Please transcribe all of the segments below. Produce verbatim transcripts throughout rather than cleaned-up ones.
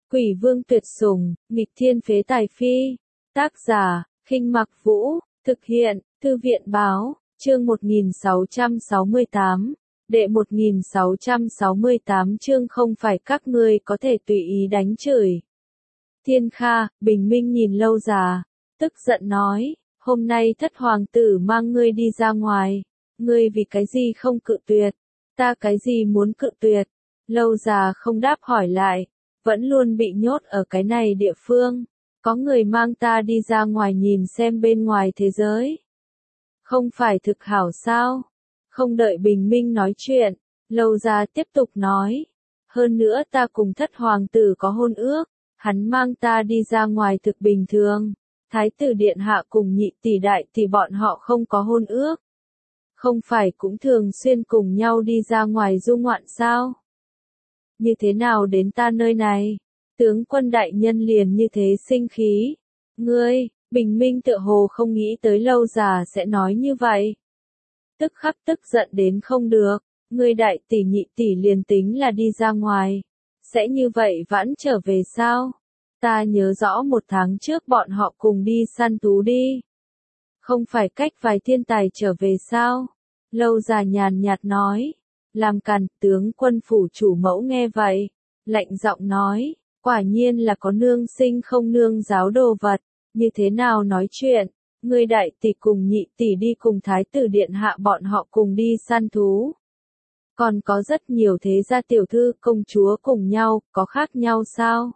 Quỷ vương tuyệt sủng, nghịch thiên phế tài phi. Tác giả, Khinh Mặc Vũ, thực hiện, Thư viện báo, chương một nghìn sáu trăm sáu mươi tám, đệ một nghìn sáu trăm sáu mươi tám chương không phải các ngươi có thể tùy ý đánh chửi. Thiên Kha, bình minh nhìn Lâu Già, tức giận nói, hôm nay thất hoàng tử mang ngươi đi ra ngoài, ngươi vì cái gì không cự tuyệt, ta cái gì muốn cự tuyệt. Lâu Già không đáp hỏi lại, vẫn luôn bị nhốt ở cái này địa phương, có người mang ta đi ra ngoài nhìn xem bên ngoài thế giới. Không phải thực hảo sao? Không đợi bình minh nói chuyện, Lâu Già tiếp tục nói, hơn nữa ta cùng thất hoàng tử có hôn ước, hắn mang ta đi ra ngoài thực bình thường, thái tử điện hạ cùng nhị tỷ đại tỷ bọn họ không có hôn ước. Không phải cũng thường xuyên cùng nhau đi ra ngoài du ngoạn sao? Như thế nào đến ta nơi này? Tướng quân đại nhân liền như thế sinh khí. Ngươi, bình minh tựa hồ không nghĩ tới Lâu Già sẽ nói như vậy. Tức khắc tức giận đến không được, ngươi đại tỷ nhị tỷ liền tính là đi ra ngoài. Sẽ như vậy vãn trở về sao? Ta nhớ rõ một tháng trước bọn họ cùng đi săn thú đi. Không phải cách vài thiên tài trở về sao? Lâu Già nhàn nhạt nói. Làm càn, tướng quân phủ chủ mẫu nghe vậy. Lạnh giọng nói, quả nhiên là có nương sinh không nương giáo đồ vật. Như thế nào nói chuyện? Ngươi đại tỷ cùng nhị tỷ đi cùng thái tử điện hạ bọn họ cùng đi săn thú. Còn có rất nhiều thế gia tiểu thư công chúa cùng nhau, có khác nhau sao?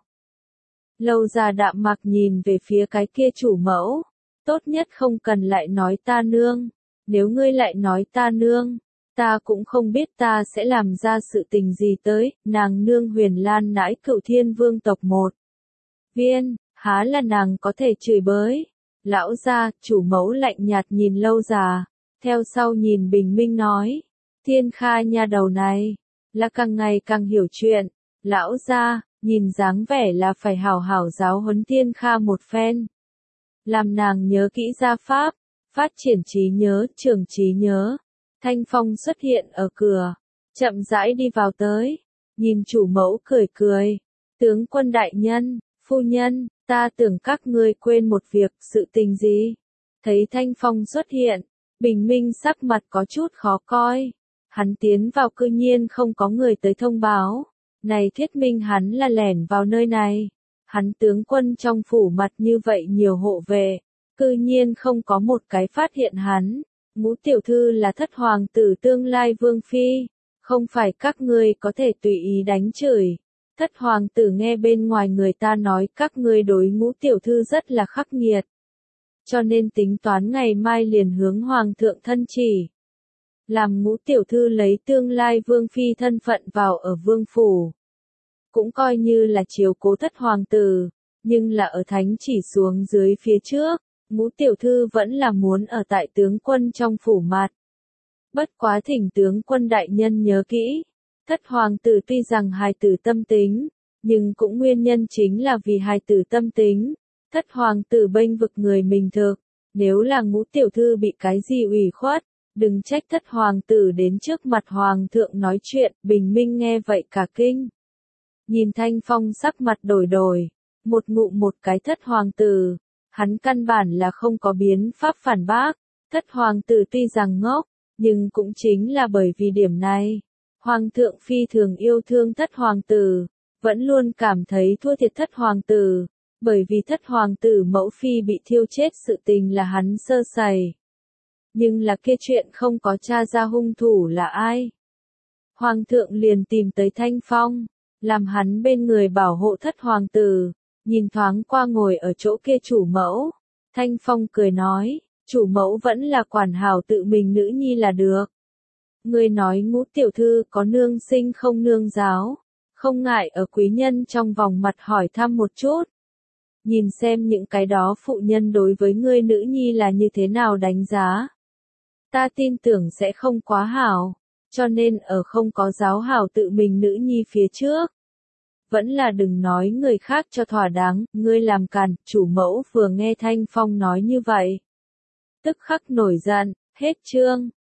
Lâu Già đạm mạc nhìn về phía cái kia chủ mẫu. Tốt nhất không cần lại nói ta nương. Nếu ngươi lại nói ta nương, ta cũng không biết ta sẽ làm ra sự tình gì tới. Nàng nương Huyền Lan nãi Cửu Thiên Vương tộc một viên, há là nàng có thể chửi bới. Lão gia, chủ mẫu lạnh nhạt nhìn Lâu Già, theo sau nhìn bình minh nói, Thiên Kha nha đầu này, là càng ngày càng hiểu chuyện. Lão gia, nhìn dáng vẻ là phải hảo hảo giáo huấn Thiên Kha một phen. Làm nàng nhớ kỹ gia pháp, phát triển trí nhớ, trưởng trí nhớ. Thanh Phong xuất hiện ở cửa, chậm rãi đi vào tới, nhìn chủ mẫu cười cười. Tướng quân đại nhân, phu nhân, ta tưởng các ngươi quên một việc, sự tình gì? Thấy Thanh Phong xuất hiện, bình minh sắc mặt có chút khó coi. Hắn tiến vào cư nhiên không có người tới thông báo. Này thuyết minh hắn là lẻn vào nơi này. Hắn tướng quân trong phủ mặt như vậy nhiều hộ vệ, cư nhiên không có một cái phát hiện hắn. Ngũ tiểu thư là thất hoàng tử tương lai vương phi, không phải các ngươi có thể tùy ý đánh chửi. Thất hoàng tử nghe bên ngoài người ta nói các ngươi đối ngũ tiểu thư rất là khắc nghiệt. Cho nên tính toán ngày mai liền hướng hoàng thượng thân chỉ. Làm ngũ tiểu thư lấy tương lai vương phi thân phận vào ở vương phủ. Cũng coi như là chiếu cố thất hoàng tử, nhưng là ở thánh chỉ xuống dưới phía trước, ngũ tiểu thư vẫn là muốn ở tại tướng quân trong phủ mặt. Bất quá thỉnh tướng quân đại nhân nhớ kỹ, thất hoàng tử tuy rằng hài tử tâm tính, nhưng cũng nguyên nhân chính là vì hài tử tâm tính, thất hoàng tử bênh vực người mình thực, nếu là ngũ tiểu thư bị cái gì ủy khuất, đừng trách thất hoàng tử đến trước mặt hoàng thượng nói chuyện. Bình minh nghe vậy cả kinh. Nhìn Thanh Phong sắc mặt đổi đổi, một ngụm một cái thất hoàng tử, hắn căn bản là không có biến pháp phản bác. Thất hoàng tử tuy rằng ngốc, nhưng cũng chính là bởi vì điểm này, hoàng thượng phi thường yêu thương thất hoàng tử, vẫn luôn cảm thấy thua thiệt thất hoàng tử, bởi vì thất hoàng tử mẫu phi bị thiêu chết sự tình là hắn sơ sẩy. Nhưng là kia chuyện không có tra ra hung thủ là ai. Hoàng thượng liền tìm tới Thanh Phong, làm hắn bên người bảo hộ thất hoàng tử, nhìn thoáng qua ngồi ở chỗ kia chủ mẫu. Thanh Phong cười nói, chủ mẫu vẫn là quản hảo tự mình nữ nhi là được. Người nói ngũ tiểu thư có nương sinh không nương giáo, không ngại ở quý nhân trong vòng mặt hỏi thăm một chút. Nhìn xem những cái đó phụ nhân đối với ngươi nữ nhi là như thế nào đánh giá. Ta tin tưởng sẽ không quá hảo, cho nên ở không có giáo hảo tự mình nữ nhi phía trước. Vẫn là đừng nói người khác cho thỏa đáng, ngươi làm càn. Chủ mẫu vừa nghe Thanh Phong nói như vậy, tức khắc nổi giận. Hết chương.